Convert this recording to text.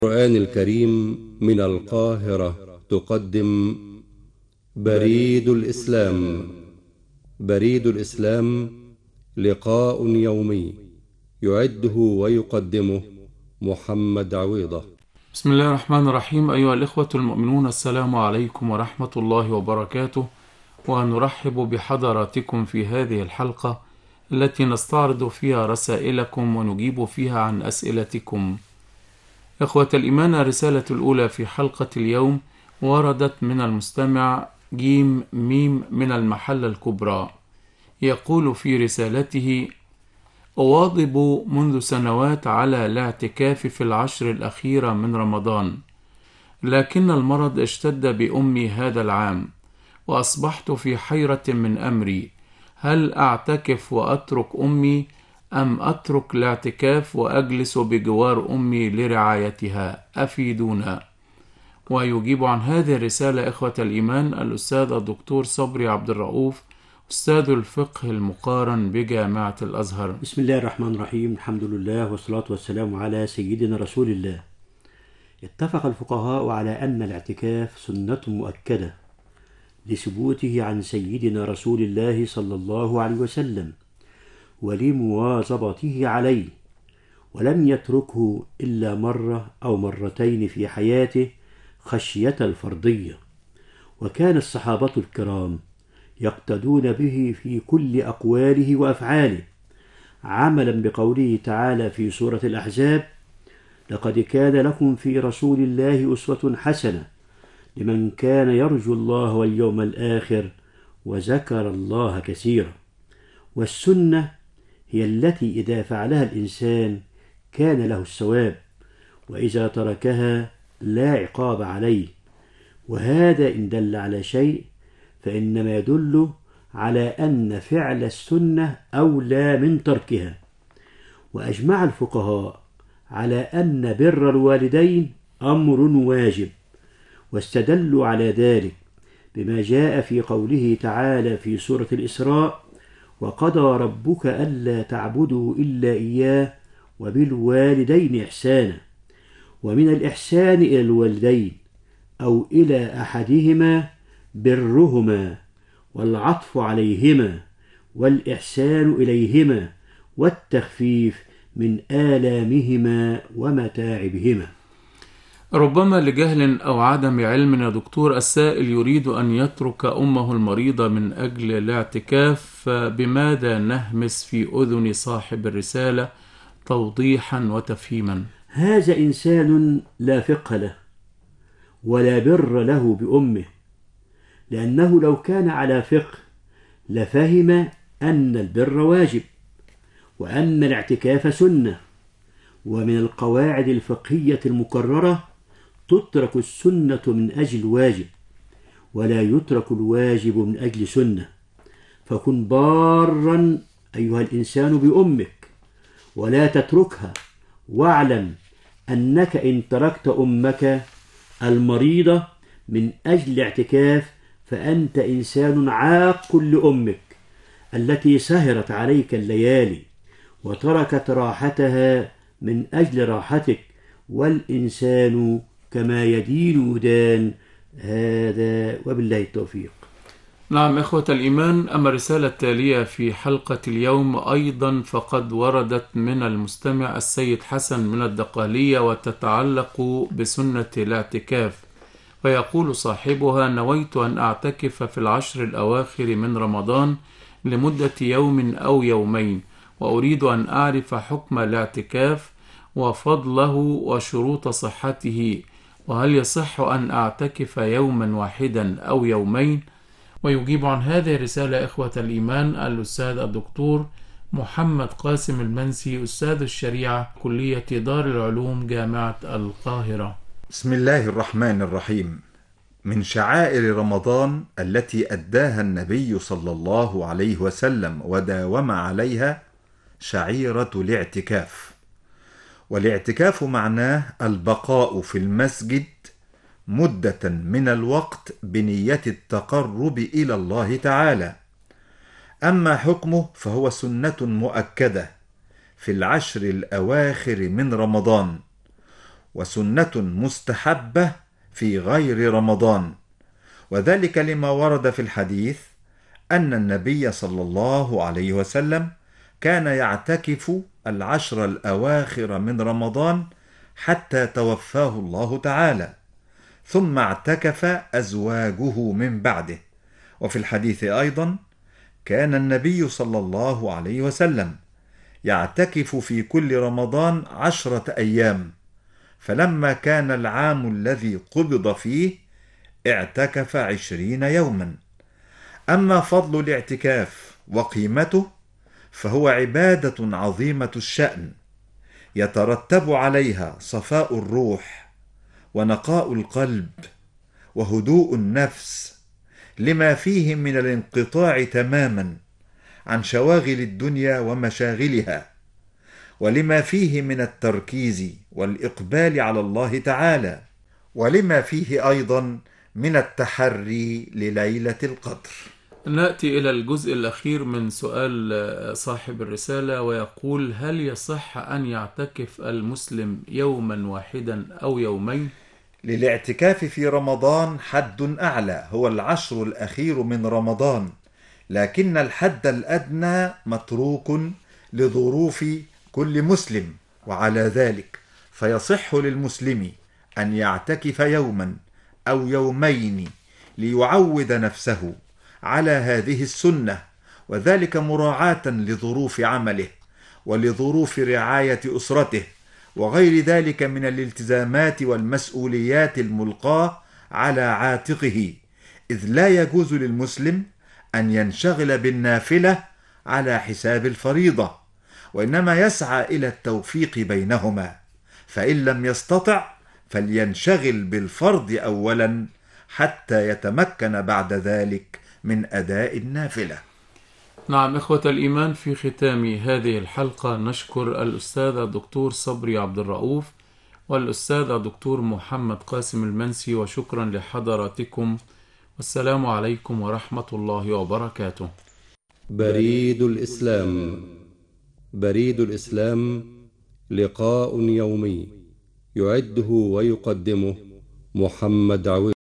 القرآن الكريم من القاهرة تقدم بريد الإسلام. بريد الإسلام لقاء يومي يعده ويقدمه محمد عويضة. بسم الله الرحمن الرحيم. أيها الإخوة المؤمنون، السلام عليكم ورحمة الله وبركاته، ونرحب بحضراتكم في هذه الحلقة التي نستعرض فيها رسائلكم ونجيب فيها عن أسئلتكم. إخوة الإيمان، الرسالة الأولى في حلقة اليوم وردت من المستمع جيم ميم من المحلة الكبرى. يقول في رسالته: أواظب منذ سنوات على الاعتكاف في العشر الأخيرة من رمضان، لكن المرض اشتد بأمي هذا العام، وأصبحت في حيرة من أمري، هل أعتكف وأترك أمي أم أترك الاعتكاف وأجلس بجوار أمي لرعايتها؟ أفيدونا. ويجيب عن هذه الرسالة إخوة الإيمان الأستاذ الدكتور صبري عبد الرؤوف، أستاذ الفقه المقارن بجامعة الأزهر. بسم الله الرحمن الرحيم. الحمد لله والصلاة والسلام على سيدنا رسول الله. اتفق الفقهاء على أن الاعتكاف سنة مؤكدة لثبوته عن سيدنا رسول الله صلى الله عليه وسلم ولمواظبته عليه، ولم يتركه إلا مرة أو مرتين في حياته خشية الفرضية، وكان الصحابة الكرام يقتدون به في كل أقواله وأفعاله، عملا بقوله تعالى في سورة الأحزاب: لقد كان لكم في رسول الله أسوة حسنة لمن كان يرجو الله واليوم الآخر وذكر الله كثيرا. والسنة هي التي إذا فعلها الإنسان كان له الثواب، وإذا تركها لا عقاب عليه، وهذا إن دل على شيء فإنما يدل على أن فعل السنة أولى من تركها. وأجمع الفقهاء على أن بر الوالدين أمر واجب، واستدلوا على ذلك بما جاء في قوله تعالى في سورة الإسراء: وقضى ربك ألا تعبدوا إلا إياه وبالوالدين إحسانا. ومن الإحسان إلى الوالدين أو إلى أحدهما برهما والعطف عليهما والإحسان إليهما والتخفيف من آلامهما ومتاعبهما. ربما لجهل أو عدم علم يا دكتور، السائل يريد أن يترك أمه المريضة من أجل الاعتكاف، فبماذا نهمس في أذن صاحب الرسالة توضيحا وتفهيما؟ هذا إنسان لا فقه له ولا بر له بأمه، لأنه لو كان على فقه لفهم أن البر واجب وأن الاعتكاف سنة. ومن القواعد الفقهية المكررة: تترك السنة من أجل واجب ولا يترك الواجب من أجل سنة. فكن بارا أيها الإنسان بأمك ولا تتركها، واعلم أنك إن تركت أمك المريضة من أجل الاعتكاف فأنت إنسان عاق لأمك التي سهرت عليك الليالي وتركت راحتها من أجل راحتك، والإنسان كما يدين يدان. هذا وبالله التوفيق. نعم إخوة الإيمان، أما الرسالة التالية في حلقة اليوم أيضا فقد وردت من المستمع السيد حسن من الدقهلية، وتتعلق بسنة الاعتكاف. فيقول صاحبها: نويت أن أعتكف في العشر الأواخر من رمضان لمدة يوم أو يومين، وأريد أن أعرف حكم الاعتكاف وفضله وشروط صحته، وهل يصح أن أعتكف يوما واحدا أو يومين؟ ويجيب عن هذه الرسالة إخوة الإيمان الأستاذ الدكتور محمد قاسم المنسي، أستاذ الشريعة، كلية دار العلوم، جامعة القاهرة. بسم الله الرحمن الرحيم. من شعائر رمضان التي أداها النبي صلى الله عليه وسلم وداوم عليها شعيرة الاعتكاف. والاعتكاف معناه البقاء في المسجد مدة من الوقت بنية التقرب إلى الله تعالى. أما حكمه فهو سنة مؤكدة في العشر الأواخر من رمضان، وسنة مستحبة في غير رمضان، وذلك لما ورد في الحديث أن النبي صلى الله عليه وسلم كان يعتكف العشر الأواخر من رمضان حتى توفاه الله تعالى، ثم اعتكف أزواجه من بعده. وفي الحديث أيضا كان النبي صلى الله عليه وسلم يعتكف في كل رمضان 10 أيام، فلما كان العام الذي قبض فيه اعتكف 20 يوما. أما فضل الاعتكاف وقيمته فهو عبادة عظيمة الشأن يترتب عليها صفاء الروح ونقاء القلب وهدوء النفس، لما فيه من الانقطاع تماما عن شواغل الدنيا ومشاغلها، ولما فيه من التركيز والإقبال على الله تعالى، ولما فيه أيضا من التحري لليلة القدر. نأتي إلى الجزء الأخير من سؤال صاحب الرسالة، ويقول: هل يصح أن يعتكف المسلم يوما واحدا أو يومين؟ للاعتكاف في رمضان حد أعلى هو 10 الأخير من رمضان، لكن الحد الأدنى متروك لظروف كل مسلم، وعلى ذلك فيصح للمسلم أن يعتكف يوما أو يومين ليعود نفسه على هذه السنة، وذلك مراعاة لظروف عمله ولظروف رعاية أسرته وغير ذلك من الالتزامات والمسؤوليات الملقاة على عاتقه، إذ لا يجوز للمسلم أن ينشغل بالنافلة على حساب الفريضة، وإنما يسعى إلى التوفيق بينهما، فإن لم يستطع فلينشغل بالفرض أولا حتى يتمكن بعد ذلك من أداء النافلة. نعم إخوة الإيمان، في ختام هذه الحلقة نشكر الأستاذ الدكتور صبري عبد الرؤوف والأستاذ الدكتور محمد قاسم المنسي، وشكرا لحضراتكم، والسلام عليكم ورحمة الله وبركاته. بريد الإسلام. بريد الإسلام لقاء يومي يعده ويقدمه محمد عويض.